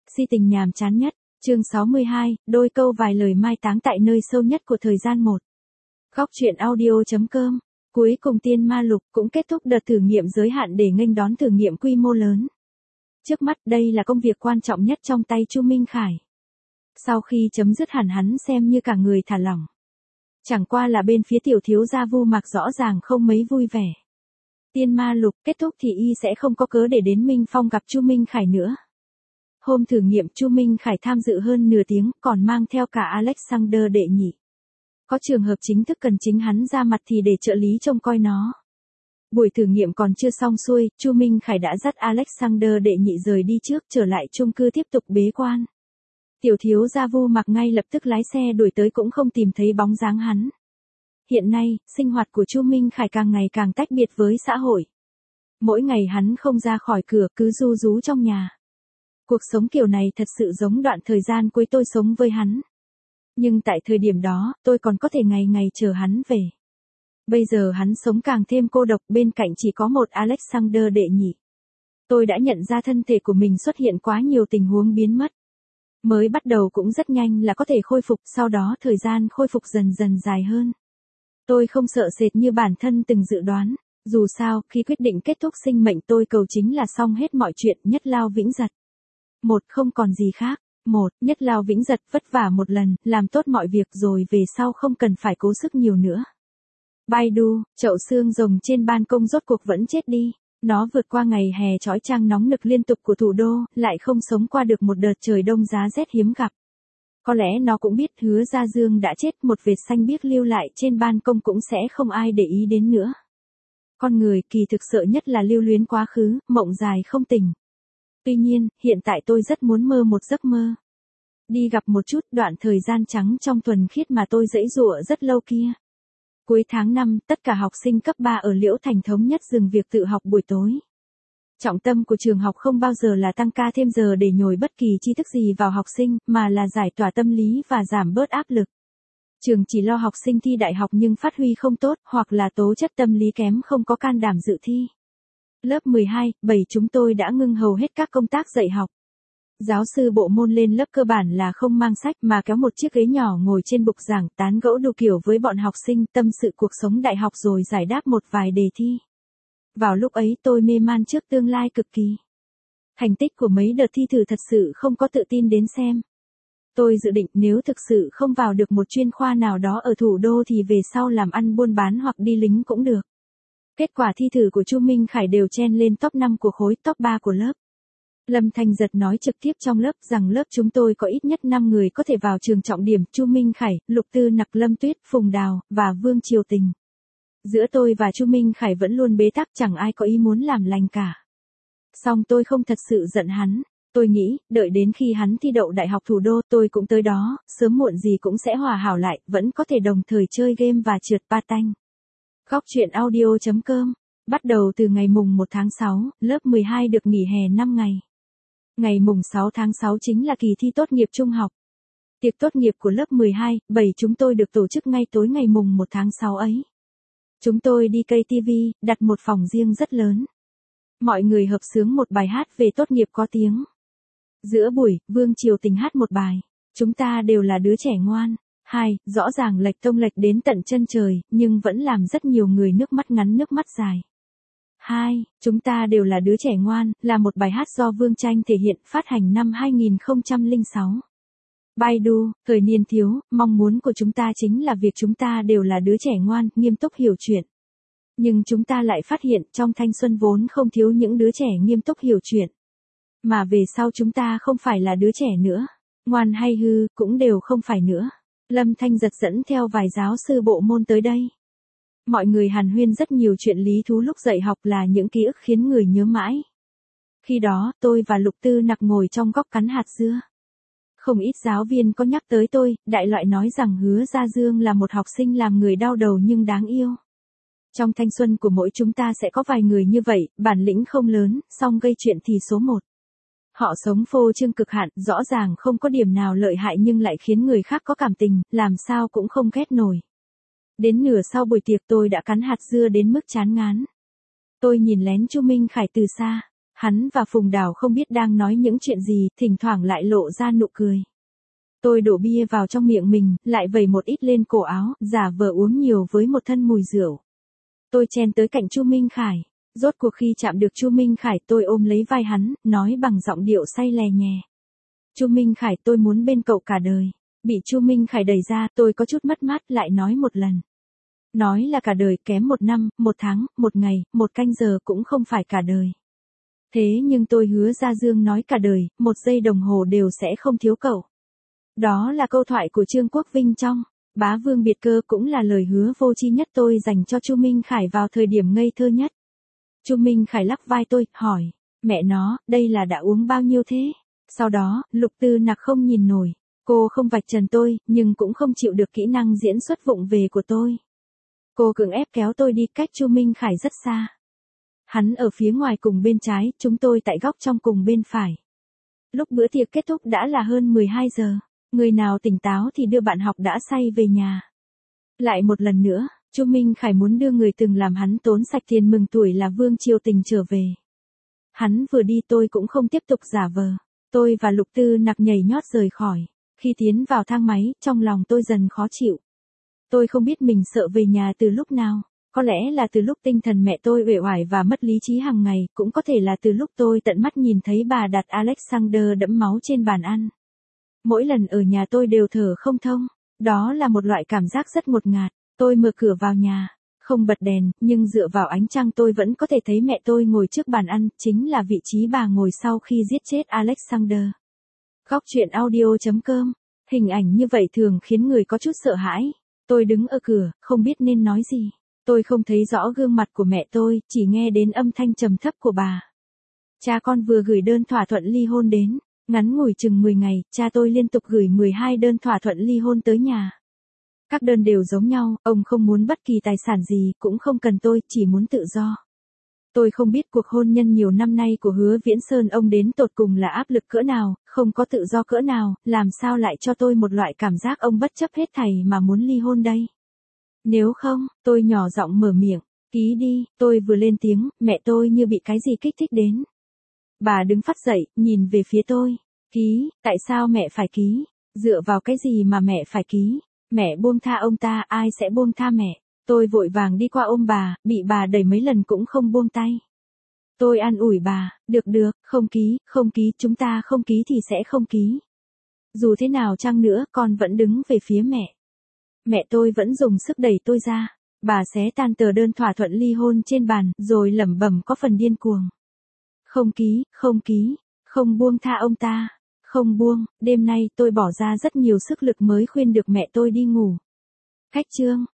Si tình nhàm chán nhất, chương 62, đôi câu vài lời mai táng tại nơi sâu nhất của thời gian một. Góc truyện audio.com. Cuối cùng Tiên Ma Lục cũng kết thúc đợt thử nghiệm giới hạn để nghênh đón thử nghiệm quy mô lớn. Trước mắt đây là công việc quan trọng nhất trong tay Chu Minh Khải. Sau khi chấm dứt hẳn hắn xem như cả người thả lỏng. Chẳng qua là bên phía tiểu thiếu gia Vu Mạc rõ ràng không mấy vui vẻ. Tiên Ma Lục kết thúc thì y sẽ không có cớ để đến Minh Phong gặp Chu Minh Khải nữa. Hôm thử nghiệm Chu Minh Khải tham dự hơn nửa tiếng, còn mang theo cả Alexander đệ nhị. Có trường hợp chính thức cần chính hắn ra mặt thì để trợ lý trông coi nó. Buổi thử nghiệm còn chưa xong xuôi, Chu Minh Khải đã dắt Alexander đệ nhị rời đi trước, trở lại chung cư tiếp tục bế quan. Tiểu thiếu gia Vu Mạc ngay lập tức lái xe đuổi tới cũng không tìm thấy bóng dáng hắn. Hiện nay, sinh hoạt của Chu Minh Khải càng ngày càng tách biệt với xã hội. Mỗi ngày hắn không ra khỏi cửa, cứ ru rú trong nhà. Cuộc sống kiểu này thật sự giống đoạn thời gian cuối tôi sống với hắn. Nhưng tại thời điểm đó, tôi còn có thể ngày ngày chờ hắn về. Bây giờ hắn sống càng thêm cô độc, bên cạnh chỉ có một Alexander đệ nhị. Tôi đã nhận ra thân thể của mình xuất hiện quá nhiều tình huống biến mất. Mới bắt đầu cũng rất nhanh là có thể khôi phục, sau đó thời gian khôi phục dần dần dài hơn. Tôi không sợ sệt như bản thân từng dự đoán. Dù sao, khi quyết định kết thúc sinh mệnh tôi cầu chính là xong hết mọi chuyện, nhất lao vĩnh giật. Một, không còn gì khác. Một, nhất lao vĩnh giật, vất vả một lần, làm tốt mọi việc rồi về sau không cần phải cố sức nhiều nữa. Baidu, chậu xương rồng trên ban công rốt cuộc vẫn chết đi. Nó vượt qua ngày hè chói chang nóng nực liên tục của thủ đô, lại không sống qua được một đợt trời đông giá rét hiếm gặp. Có lẽ nó cũng biết Hứa Gia Dương đã chết, một vệt xanh biếc lưu lại trên ban công cũng sẽ không ai để ý đến nữa. Con người kỳ thực sợ nhất là lưu luyến quá khứ, mộng dài không tỉnh. Tuy nhiên, hiện tại tôi rất muốn mơ một giấc mơ. Đi gặp một chút đoạn thời gian trắng trong thuần khiết mà tôi giãy giụa rất lâu kia. Cuối tháng 5, tất cả học sinh cấp 3 ở Liễu Thành thống nhất dừng việc tự học buổi tối. Trọng tâm của trường học không bao giờ là tăng ca thêm giờ để nhồi bất kỳ tri thức gì vào học sinh, mà là giải tỏa tâm lý và giảm bớt áp lực. Trường chỉ lo học sinh thi đại học nhưng phát huy không tốt, hoặc là tố chất tâm lý kém không có can đảm dự thi. Lớp 12, 7 chúng tôi đã ngưng hầu hết các công tác dạy học. Giáo sư bộ môn lên lớp cơ bản là không mang sách mà kéo một chiếc ghế nhỏ ngồi trên bục giảng tán gẫu đủ kiểu với bọn học sinh, tâm sự cuộc sống đại học rồi giải đáp một vài đề thi. Vào lúc ấy tôi mê man trước tương lai cực kỳ. Thành tích của mấy đợt thi thử thật sự không có tự tin đến xem. Tôi dự định nếu thực sự không vào được một chuyên khoa nào đó ở thủ đô thì về sau làm ăn buôn bán hoặc đi lính cũng được. Kết quả thi thử của Chu Minh Khải đều chen lên top 5 của khối, top 3 của lớp. Lâm Thanh Giật nói trực tiếp trong lớp rằng lớp chúng tôi có ít nhất 5 người có thể vào trường trọng điểm, Chu Minh Khải, Lục Tư Nặc, Lâm Tuyết, Phùng Đào, và Vương Triều Tình. Giữa tôi và Chu Minh Khải vẫn luôn bế tắc, chẳng ai có ý muốn làm lành cả. Song tôi không thật sự giận hắn. Tôi nghĩ, đợi đến khi hắn thi đậu đại học thủ đô tôi cũng tới đó, sớm muộn gì cũng sẽ hòa hảo lại, vẫn có thể đồng thời chơi game và trượt patin. Góc truyện audio.com. Bắt đầu từ ngày mùng 1 tháng 6, lớp 12 được nghỉ hè 5 ngày. Ngày mùng 6 tháng 6 chính là kỳ thi tốt nghiệp trung học. Tiệc tốt nghiệp của lớp 12, 7 chúng tôi được tổ chức ngay tối ngày mùng 1 tháng 6 ấy. Chúng tôi đi KTV, đặt một phòng riêng rất lớn. Mọi người hợp xướng một bài hát về tốt nghiệp có tiếng. Giữa buổi, Vương Triều Tình hát một bài. Chúng ta đều là đứa trẻ ngoan. 2, rõ ràng lệch tông lệch đến tận chân trời, nhưng vẫn làm rất nhiều người nước mắt ngắn nước mắt dài. 2, chúng ta đều là đứa trẻ ngoan, là một bài hát do Vương Tranh thể hiện, phát hành năm 2006. Baidu, thời niên thiếu, mong muốn của chúng ta chính là việc chúng ta đều là đứa trẻ ngoan, nghiêm túc hiểu chuyện. Nhưng chúng ta lại phát hiện trong thanh xuân vốn không thiếu những đứa trẻ nghiêm túc hiểu chuyện. Mà về sau chúng ta không phải là đứa trẻ nữa. Ngoan hay hư, cũng đều không phải nữa. Lâm Thanh Giật dẫn theo vài giáo sư bộ môn tới đây. Mọi người hàn huyên rất nhiều chuyện lý thú lúc dạy học, là những ký ức khiến người nhớ mãi. Khi đó, tôi và Lục Tư Nặc ngồi trong góc cắn hạt dưa. Không ít giáo viên có nhắc tới tôi, đại loại nói rằng Hứa Gia Dương là một học sinh làm người đau đầu nhưng đáng yêu. Trong thanh xuân của mỗi chúng ta sẽ có vài người như vậy, bản lĩnh không lớn, song gây chuyện thì số 1. Họ sống phô trương cực hạn, rõ ràng không có điểm nào lợi hại nhưng lại khiến người khác có cảm tình, làm sao cũng không ghét nổi. Đến nửa sau buổi tiệc tôi đã cắn hạt dưa đến mức chán ngán. Tôi nhìn lén Chu Minh Khải từ xa. Hắn và Phùng Đào không biết đang nói những chuyện gì, thỉnh thoảng lại lộ ra nụ cười. Tôi đổ bia vào trong miệng mình, lại vẩy một ít lên cổ áo, giả vờ uống nhiều với một thân mùi rượu. Tôi chen tới cạnh Chu Minh Khải. Rốt cuộc khi chạm được Chu Minh Khải tôi ôm lấy vai hắn, nói bằng giọng điệu say lè nhè. Chu Minh Khải, tôi muốn bên cậu cả đời. Bị Chu Minh Khải đẩy ra, tôi có chút mất mát, lại nói một lần. Nói là cả đời, kém 1 năm, 1 tháng, 1 ngày, 1 canh giờ cũng không phải cả đời. Thế nhưng tôi hứa ra Dương nói cả đời, 1 giây đồng hồ đều sẽ không thiếu cậu. Đó là câu thoại của Trương Quốc Vinh trong Bá Vương Biệt Cơ, cũng là lời hứa vô tri nhất tôi dành cho Chu Minh Khải vào thời điểm ngây thơ nhất. Chu Minh Khải lắc vai tôi, hỏi, mẹ nó, đây là đã uống bao nhiêu thế? Sau đó, Lục Tư Nặc không nhìn nổi. Cô không vạch trần tôi, nhưng cũng không chịu được kỹ năng diễn xuất vụng về của tôi. Cô cưỡng ép kéo tôi đi cách Chu Minh Khải rất xa. Hắn ở phía ngoài cùng bên trái, chúng tôi tại góc trong cùng bên phải. Lúc bữa tiệc kết thúc đã là hơn 12 giờ. Người nào tỉnh táo thì đưa bạn học đã say về nhà. Lại một lần nữa, Chu Minh Khải muốn đưa người từng làm hắn tốn sạch tiền mừng tuổi là Vương Triều Tình trở về. Hắn vừa đi tôi cũng không tiếp tục giả vờ. Tôi và Lục Tư Nặc nhảy nhót rời khỏi. Khi tiến vào thang máy, trong lòng tôi dần khó chịu. Tôi không biết mình sợ về nhà từ lúc nào. Có lẽ là từ lúc tinh thần mẹ tôi uể oải và mất lý trí hàng ngày, cũng có thể là từ lúc tôi tận mắt nhìn thấy bà đặt Alexander đẫm máu trên bàn ăn. Mỗi lần ở nhà tôi đều thở không thông. Đó là một loại cảm giác rất ngột ngạt. Tôi mở cửa vào nhà, không bật đèn, nhưng dựa vào ánh trăng tôi vẫn có thể thấy mẹ tôi ngồi trước bàn ăn, chính là vị trí bà ngồi sau khi giết chết Alexander. Góc truyện audio.com. Hình ảnh như vậy thường khiến người có chút sợ hãi. Tôi đứng ở cửa, không biết nên nói gì. Tôi không thấy rõ gương mặt của mẹ tôi, chỉ nghe đến âm thanh trầm thấp của bà. Cha con vừa gửi đơn thỏa thuận ly hôn đến. Ngắn ngủi chừng 10 ngày, cha tôi liên tục gửi 12 đơn thỏa thuận ly hôn tới nhà. Các đơn đều giống nhau, ông không muốn bất kỳ tài sản gì, cũng không cần tôi, chỉ muốn tự do. Tôi không biết cuộc hôn nhân nhiều năm nay của Hứa Viễn Sơn ông đến tột cùng là áp lực cỡ nào, không có tự do cỡ nào, làm sao lại cho tôi một loại cảm giác ông bất chấp hết thảy mà muốn ly hôn đây. Nếu không, tôi nhỏ giọng mở miệng, ký đi, tôi vừa lên tiếng, mẹ tôi như bị cái gì kích thích đến. Bà đứng phắt dậy, nhìn về phía tôi. Ký, tại sao mẹ phải ký? Dựa vào cái gì mà mẹ phải ký? Mẹ buông tha ông ta, ai sẽ buông tha mẹ? Tôi vội vàng đi qua ôm bà, bị bà đẩy mấy lần cũng không buông tay. Tôi an ủi bà, được, không ký, chúng ta không ký thì sẽ không ký. Dù thế nào chăng nữa, con vẫn đứng về phía mẹ. Mẹ tôi vẫn dùng sức đẩy tôi ra. Bà xé tan tờ đơn thỏa thuận ly hôn trên bàn, rồi lẩm bẩm có phần điên cuồng. Không ký, không buông tha ông ta, không buông. Đêm nay tôi bỏ ra rất nhiều sức lực mới khuyên được mẹ tôi đi ngủ. Cách chương